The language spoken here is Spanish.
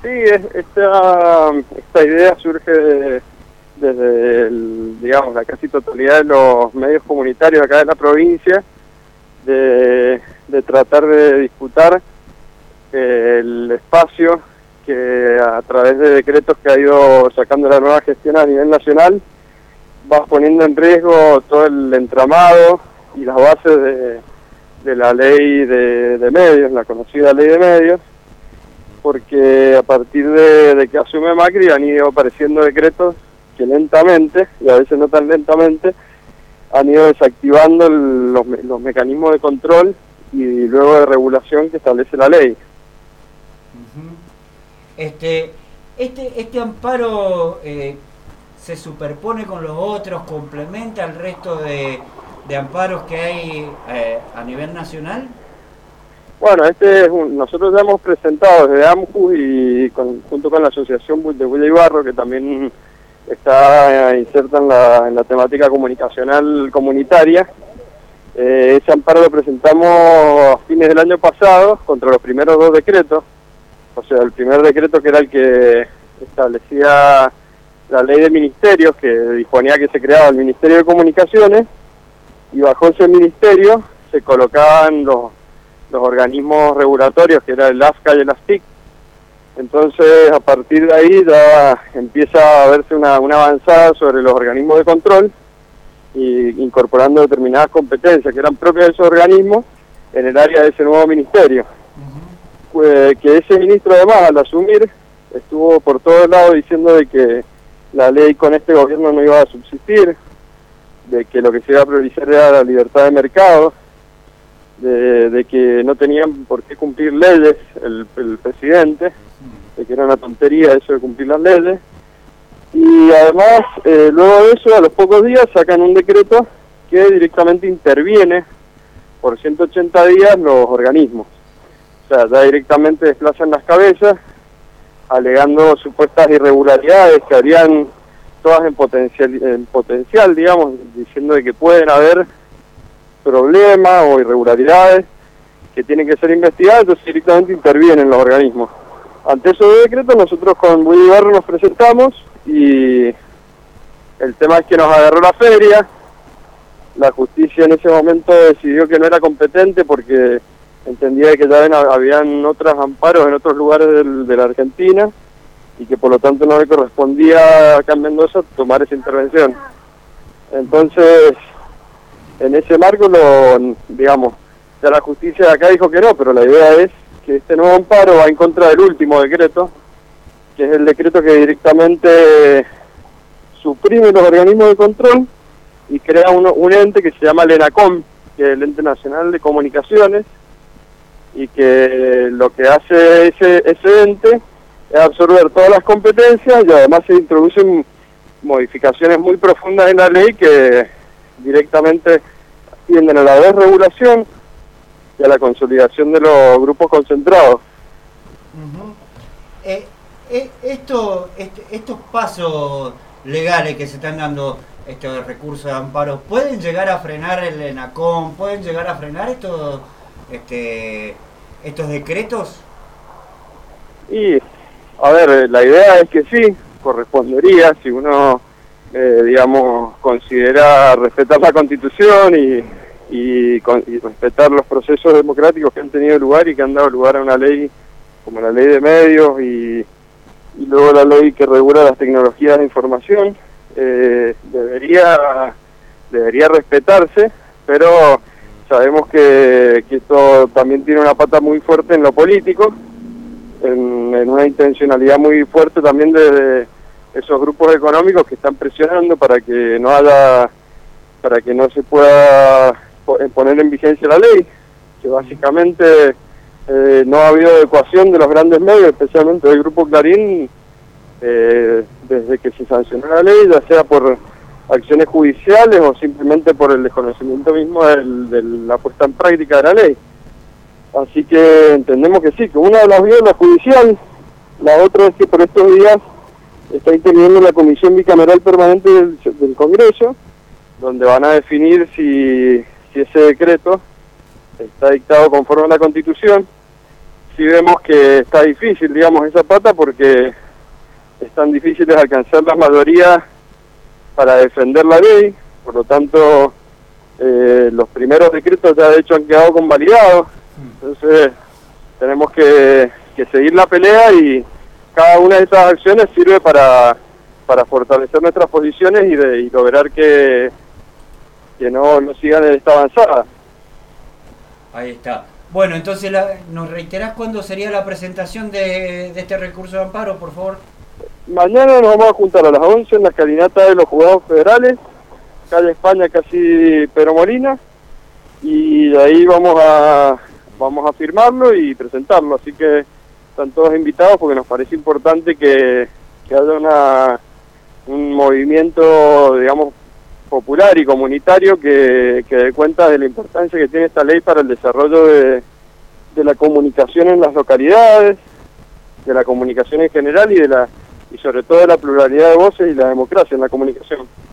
Sí, esta idea surge desde digamos, la casi totalidad de los medios comunitarios acá de la provincia, de tratar de disputar el espacio que a través de decretos que ha ido sacando la nueva gestión a nivel nacional va poniendo en riesgo todo el entramado y las bases de la ley de medios, la conocida ley de medios, porque a partir de que asume Macri han ido apareciendo decretos que lentamente, y a veces no tan lentamente, han ido desactivando los mecanismos de control y luego de regulación que establece la ley. Este amparo se superpone con los otros, complementa al resto de amparos que hay a nivel nacional. Bueno, nosotros ya hemos presentado desde AMJU y junto con la Asociación de Bulla y Barro, que también está inserta en la temática comunicacional comunitaria. Ese amparo lo presentamos a fines del año pasado contra los primeros dos decretos. O sea, el primer decreto, que era el que establecía la ley de ministerios, que disponía que se creaba el Ministerio de Comunicaciones, y bajo ese ministerio se colocaban los organismos regulatorios, que era el AFCA y el ASTIC. Entonces, a partir de ahí ya empieza a verse una avanzada sobre los organismos de control, y incorporando determinadas competencias que eran propias de esos organismos en el área de ese nuevo ministerio. Que ese ministro, además, al asumir, estuvo por todos lados diciendo de que la ley con este gobierno no iba a subsistir, de que lo que se iba a priorizar era la libertad de mercado, de que no tenían por qué cumplir leyes el presidente, de que era una tontería eso de cumplir las leyes. Y además, luego de eso, a los pocos días, sacan un decreto que directamente interviene por 180 días los organismos. O sea, ya directamente desplazan las cabezas, alegando supuestas irregularidades que habrían todas en potencial, digamos, diciendo de que pueden haber problemas o irregularidades que tienen que ser investigadas, entonces directamente intervienen los organismos. Ante esos decretos, nosotros con Bulla y Barro nos presentamos, y el tema es que nos agarró la feria. La justicia en ese momento decidió que no era competente porque entendía que ya habían otros amparos en otros lugares de la Argentina y que por lo tanto no le correspondía acá en Mendoza tomar esa intervención. Entonces, en ese marco, digamos, ya la justicia de acá dijo que no, pero la idea es que este nuevo amparo va en contra del último decreto, que es el decreto que directamente suprime los organismos de control y crea un ente que se llama el ENACOM, que es el Ente Nacional de Comunicaciones, y que lo que hace ese ente es absorber todas las competencias, y además se introducen modificaciones muy profundas en la ley que directamente tienden a la desregulación y a la consolidación de los grupos concentrados. Estos pasos legales que se están dando, estos recursos de amparo, ¿pueden llegar a frenar el ENACOM? ¿Pueden llegar a frenar estos decretos? Y, a ver, la idea es que sí, correspondería, si uno, digamos, considera respetar la Constitución y respetar los procesos democráticos que han tenido lugar y que han dado lugar a una ley como la ley de medios y luego la ley que regula las tecnologías de información, debería respetarse, pero sabemos que esto también tiene una pata muy fuerte en lo político, en una intencionalidad muy fuerte también de esos grupos económicos que están presionando para que no se pueda poner en vigencia la ley, que básicamente no ha habido adecuación de los grandes medios, especialmente del Grupo Clarín, desde que se sancionó la ley, ya sea por acciones judiciales o simplemente por el desconocimiento mismo de la puesta en práctica de la ley. Así que entendemos que sí, que una de las vías es la judicial, la otra es que por estos días está interviniendo la Comisión Bicameral Permanente del Congreso, donde van a definir si ese decreto está dictado conforme a la Constitución, sí vemos que está difícil, digamos, esa pata, porque es tan difícil de alcanzar las mayorías para defender la ley. Por lo tanto, los primeros decretos ya de hecho han quedado convalidados. Entonces tenemos que seguir la pelea, y cada una de estas acciones sirve para fortalecer nuestras posiciones y lograr que no sigan en esta avanzada. Ahí está. Bueno, entonces, ¿nos reiterás cuándo sería la presentación de este recurso de amparo, por favor? Mañana nos vamos a juntar a las 11 en la escalinata de los juzgados federales, calle España, casi Pedro Molina, y de ahí vamos a firmarlo y presentarlo. Así que están todos invitados, porque nos parece importante que haya un movimiento, digamos, popular y comunitario que dé cuenta de la importancia que tiene esta ley para el desarrollo de la comunicación en las localidades, de la comunicación en general, y sobre todo de la pluralidad de voces y la democracia en la comunicación.